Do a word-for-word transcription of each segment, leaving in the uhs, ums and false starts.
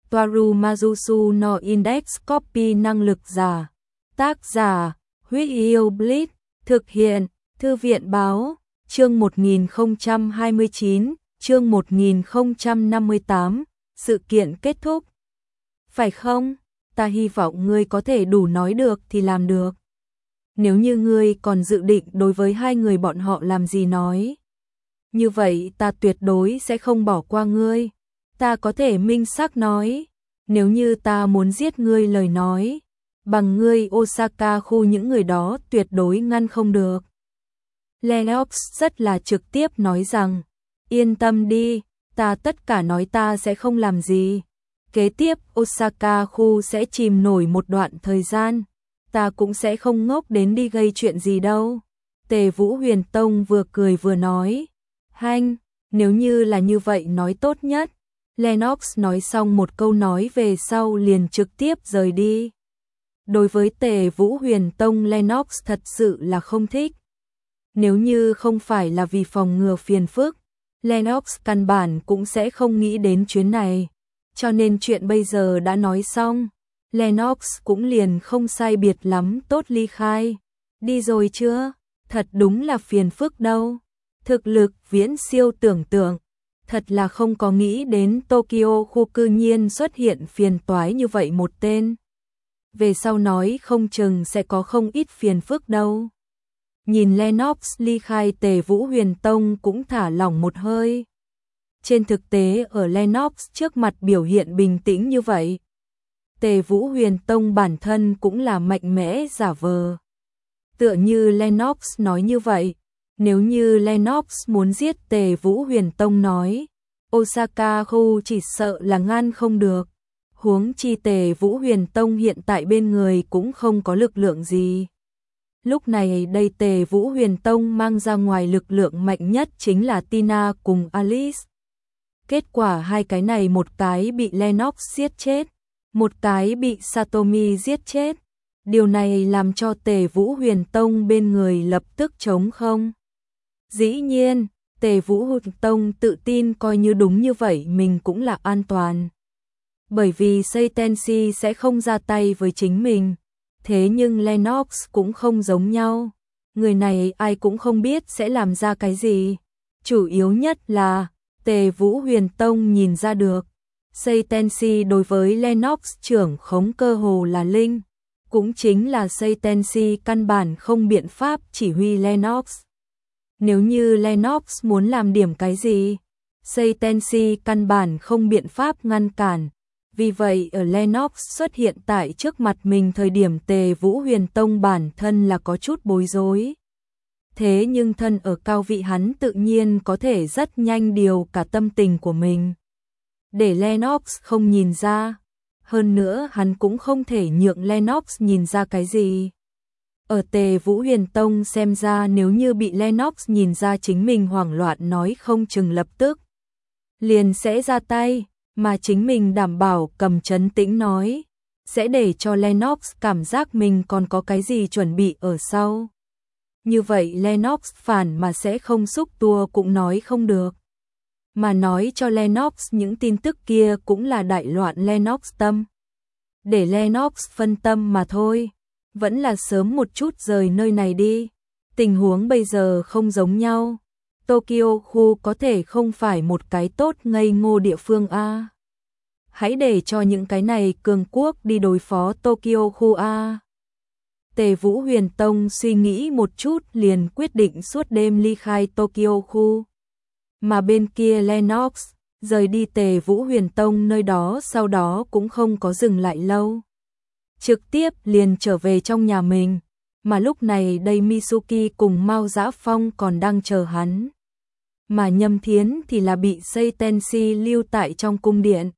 Toaru Majusu no Index Copy năng lực giả. Tác giả, Huyết Yêu Blitz, thực hiện, Thư viện báo, chương một nghìn không trăm hai mươi chín, chương một nghìn không trăm năm mươi tám, sự kiện kết thúc. Phải không? Ta hy vọng ngươi có thể đủ nói được thì làm được. Nếu như ngươi còn dự định đối với hai người bọn họ làm gì nói, như vậy ta tuyệt đối sẽ không bỏ qua ngươi. Ta có thể minh xác nói, nếu như ta muốn giết ngươi lời nói, bằng ngươi Osaka khu những người đó tuyệt đối ngăn không được. Lennox rất là trực tiếp nói rằng, yên tâm đi, ta tất cả nói ta sẽ không làm gì. Kế tiếp Osaka khu sẽ chìm nổi một đoạn thời gian, ta cũng sẽ không ngốc đến đi gây chuyện gì đâu. Tề Vũ Huyền Tông vừa cười vừa nói, hanh, nếu như là như vậy nói tốt nhất. Lennox nói xong một câu nói về sau liền trực tiếp rời đi. Đối với Tề Vũ Huyền Tông, Lennox thật sự là không thích. Nếu như không phải là vì phòng ngừa phiền phức, Lennox căn bản cũng sẽ không nghĩ đến chuyến này. Cho nên chuyện bây giờ đã nói xong, Lennox cũng liền không sai biệt lắm tốt ly khai. Đi rồi chưa? Thật đúng là phiền phức đâu. Thực lực viễn siêu tưởng tượng. Thật là không có nghĩ đến Tokyo khu cư nhiên xuất hiện phiền toái như vậy một tên. Về sau nói không chừng sẽ có không ít phiền phức đâu. Nhìn Lennox ly khai, Tề Vũ Huyền Tông cũng thả lỏng một hơi. Trên thực tế ở Lennox trước mặt biểu hiện bình tĩnh như vậy, Tề Vũ Huyền Tông bản thân cũng là mạnh mẽ giả vờ. Tựa như Lennox nói như vậy, nếu như Lennox muốn giết Tề Vũ Huyền Tông nói, Osaka khu chỉ sợ là ngăn không được. Huống chi Tề Vũ Huyền Tông hiện tại bên người cũng không có lực lượng gì. Lúc này đây Tề Vũ Huyền Tông mang ra ngoài lực lượng mạnh nhất chính là Tina cùng Alice. Kết quả hai cái này một cái bị Lennox giết chết, một cái bị Satomi giết chết. Điều này làm cho Tề Vũ Huyền Tông bên người lập tức trống không. Dĩ nhiên, Tề Vũ Huyền Tông tự tin coi như đúng như vậy mình cũng là an toàn. Bởi vì Seitenshi sẽ không ra tay với chính mình. Thế nhưng Lennox cũng không giống nhau. Người này ai cũng không biết sẽ làm ra cái gì. Chủ yếu nhất là Tề Vũ Huyền Tông nhìn ra được. Seitenshi đối với Lennox trưởng khống cơ hồ là linh. Cũng chính là Seitenshi căn bản không biện pháp chỉ huy Lennox. Nếu như Lennox muốn làm điểm cái gì, Seitenshi căn bản không biện pháp ngăn cản. Vì vậy ở Lennox xuất hiện tại trước mặt mình thời điểm Tề Vũ Huyền Tông bản thân là có chút bối rối. Thế nhưng thân ở cao vị hắn tự nhiên có thể rất nhanh điều cả tâm tình của mình. Để Lennox không nhìn ra. Hơn nữa hắn cũng không thể nhượng Lennox nhìn ra cái gì. Ở Tề Vũ Huyền Tông xem ra nếu như bị Lennox nhìn ra chính mình hoảng loạn nói không chừng lập tức liền sẽ ra tay. Mà chính mình đảm bảo cầm trấn tĩnh nói, sẽ để cho Lennox cảm giác mình còn có cái gì chuẩn bị ở sau. Như vậy Lennox phản mà sẽ không xúc tua cũng nói không được. Mà nói cho Lennox những tin tức kia cũng là đại loạn Lennox tâm. Để Lennox phân tâm mà thôi, vẫn là sớm một chút rời nơi này đi. Tình huống bây giờ không giống nhau. Tokyo khu có thể không phải một cái tốt ngây ngô địa phương a. Hãy để cho những cái này cường quốc đi đối phó Tokyo khu a. Tề Vũ Huyền Tông suy nghĩ một chút liền quyết định suốt đêm ly khai Tokyo khu. Mà bên kia Lennox rời đi Tề Vũ Huyền Tông nơi đó sau đó cũng không có dừng lại lâu. Trực tiếp liền trở về trong nhà mình. Mà lúc này đây Mitsuki cùng Mao Dã Phong còn đang chờ hắn. Mà Nhâm Thiến thì là bị Seitenshi lưu tại trong cung điện.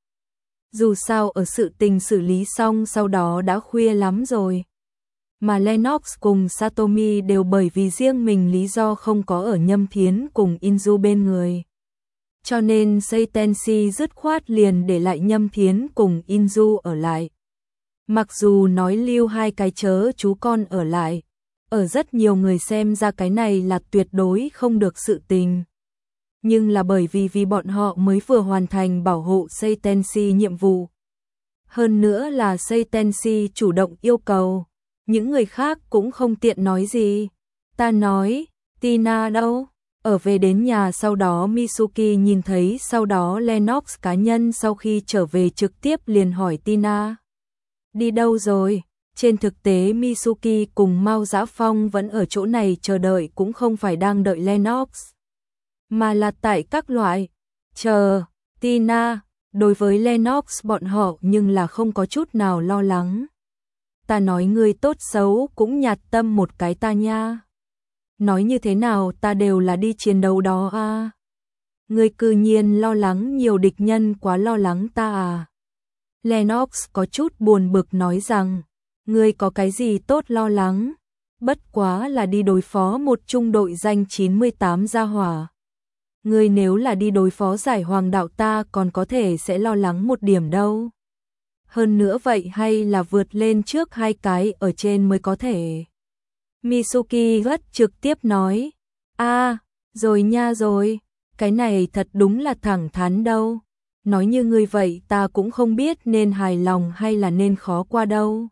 Dù sao ở sự tình xử lý xong sau đó đã khuya lắm rồi. Mà Lennox cùng Satomi đều bởi vì riêng mình lý do không có ở Nhâm Thiến cùng Inju bên người. Cho nên Seitenshi dứt khoát liền để lại Nhâm Thiến cùng Inju ở lại. Mặc dù nói lưu hai cái chớ chú con ở lại, ở rất nhiều người xem ra cái này là tuyệt đối không được sự tình. Nhưng là bởi vì vì bọn họ mới vừa hoàn thành bảo hộ Seitenshi nhiệm vụ, Hơn nữa là Seitenshi chủ động yêu cầu, những người khác cũng không tiện nói gì. Ta nói, Tina đâu? Ở về đến nhà sau đó Mitsuki nhìn thấy sau đó Lennox cá nhân sau khi trở về trực tiếp liền hỏi Tina. Đi đâu rồi? Trên thực tế Mitsuki cùng Mao Dã Phong vẫn ở chỗ này chờ đợi cũng không phải đang đợi Lennox, mà là tại các loại chờ Tina. Đối với Lennox bọn họ nhưng là không có chút nào lo lắng. Ta nói ngươi tốt xấu cũng nhạt tâm một cái ta nha. Nói như thế nào ta đều là đi chiến đấu đó à. Ngươi cư nhiên lo lắng nhiều địch nhân quá lo lắng ta à. Lennox có chút buồn bực nói rằng, ngươi có cái gì tốt lo lắng, bất quá là đi đối phó một trung đội danh chín mươi tám gia hỏa. Ngươi nếu là đi đối phó giải hoàng đạo ta còn có thể sẽ lo lắng một điểm đâu. Hơn nữa vậy hay là vượt lên trước hai cái ở trên mới có thể. Mitsuki rất trực tiếp nói, a à, rồi nha rồi, cái này thật đúng là thẳng thắn đâu. Nói như ngươi vậy ta cũng không biết nên hài lòng hay là nên khó qua đâu.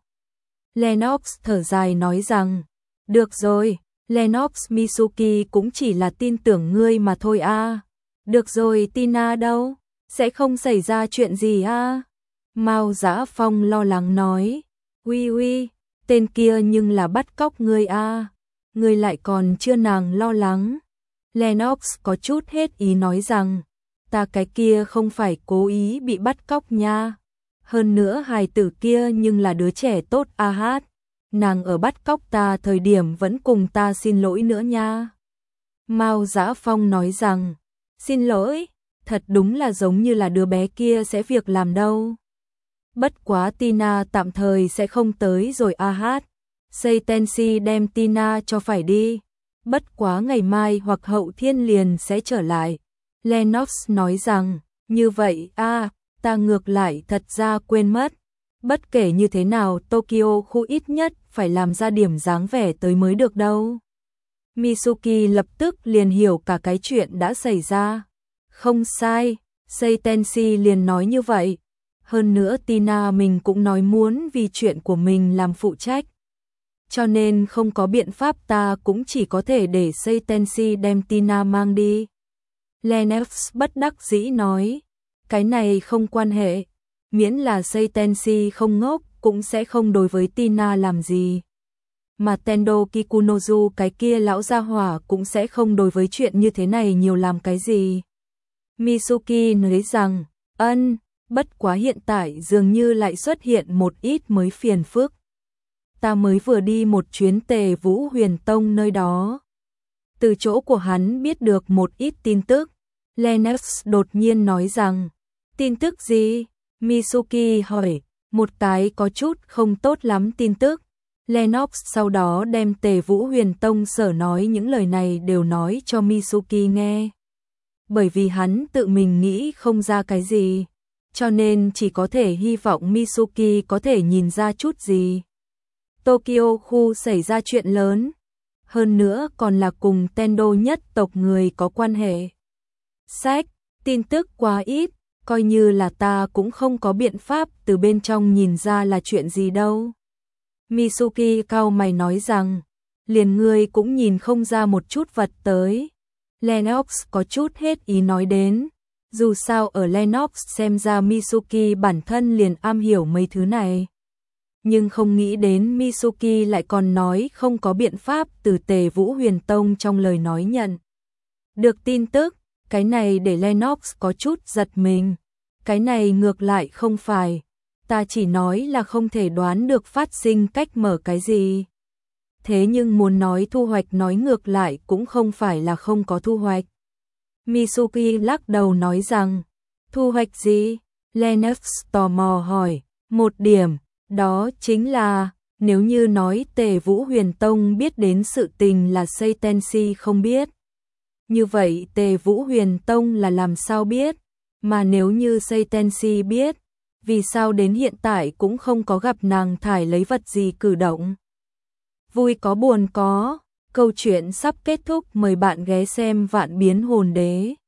Lennox thở dài nói rằng, được rồi, Lennox Mitsuki cũng chỉ là tin tưởng ngươi mà thôi a. À. Được rồi Tina đâu, sẽ không xảy ra chuyện gì a. À. Mao Dã Phong lo lắng nói, uy uy, tên kia nhưng là bắt cóc ngươi a. À. Ngươi lại còn chưa nàng lo lắng. Lennox có chút hết ý nói rằng, ta cái kia không phải cố ý bị bắt cóc nha. Hơn nữa hài tử kia nhưng là đứa trẻ tốt a hát. Nàng ở bắt cóc ta thời điểm vẫn cùng ta xin lỗi nữa nha. Mao Dã Phong nói rằng, xin lỗi, thật đúng là giống như là đứa bé kia sẽ việc làm đâu. Bất quá Tina tạm thời sẽ không tới rồi a hát. Seitenshi đem Tina cho phải đi. Bất quá ngày mai hoặc hậu thiên liền sẽ trở lại. Lennox nói rằng, như vậy a, à, ta ngược lại thật ra quên mất. Bất kể như thế nào Tokyo khu ít nhất phải làm ra điểm dáng vẻ tới mới được đâu. Mitsuki lập tức liền hiểu cả cái chuyện đã xảy ra. Không sai, Seitenshi liền nói như vậy. Hơn nữa Tina mình cũng nói muốn vì chuyện của mình làm phụ trách. Cho nên không có biện pháp ta cũng chỉ có thể để Seitenshi đem Tina mang đi. Lennox bất đắc dĩ nói, cái này không quan hệ, miễn là Seitenshi không ngốc cũng sẽ không đối với Tina làm gì. Mà Tendo Kikunozu cái kia lão gia hỏa cũng sẽ không đối với chuyện như thế này nhiều làm cái gì. Mitsuki nói rằng, ân, bất quá hiện tại dường như lại xuất hiện một ít mới phiền phức. Ta mới vừa đi một chuyến Tề Vũ Huyền Tông nơi đó. Từ chỗ của hắn biết được một ít tin tức. Lennox đột nhiên nói rằng, tin tức gì? Mitsuki hỏi, một cái có chút không tốt lắm tin tức. Lennox sau đó đem Tề Vũ Huyền Tông sở nói những lời này đều nói cho Mitsuki nghe. Bởi vì hắn tự mình nghĩ không ra cái gì, cho nên chỉ có thể hy vọng Mitsuki có thể nhìn ra chút gì. Tokyo khu xảy ra chuyện lớn, hơn nữa còn là cùng Tendo nhất tộc người có quan hệ. Sách, tin tức quá ít, coi như là ta cũng không có biện pháp từ bên trong nhìn ra là chuyện gì đâu. Mitsuki cau mày nói rằng, liền ngươi cũng nhìn không ra một chút vật tới. Lennox có chút hết ý nói đến, dù sao ở Lennox xem ra Mitsuki bản thân liền am hiểu mấy thứ này. Nhưng không nghĩ đến Mitsuki lại còn nói không có biện pháp từ Tề Vũ Huyền Tông trong lời nói nhận. Được tin tức, cái này để Lennox có chút giật mình. Cái này ngược lại không phải, ta chỉ nói là không thể đoán được phát sinh cách mở cái gì. Thế nhưng muốn nói thu hoạch nói ngược lại cũng không phải là không có thu hoạch. Mitsuki lắc đầu nói rằng, thu hoạch gì? Lennox tò mò hỏi, một điểm, đó chính là, nếu như nói Tề Vũ Huyền Tông biết đến sự tình là Seitenshi không biết. Như vậy Tề Vũ Huyền Tông là làm sao biết? Mà nếu như Seitenshi biết, vì sao đến hiện tại cũng không có gặp nàng thải lấy vật gì cử động? Vui có buồn có, câu chuyện sắp kết thúc, mời bạn ghé xem Vạn Biến Hồn Đế.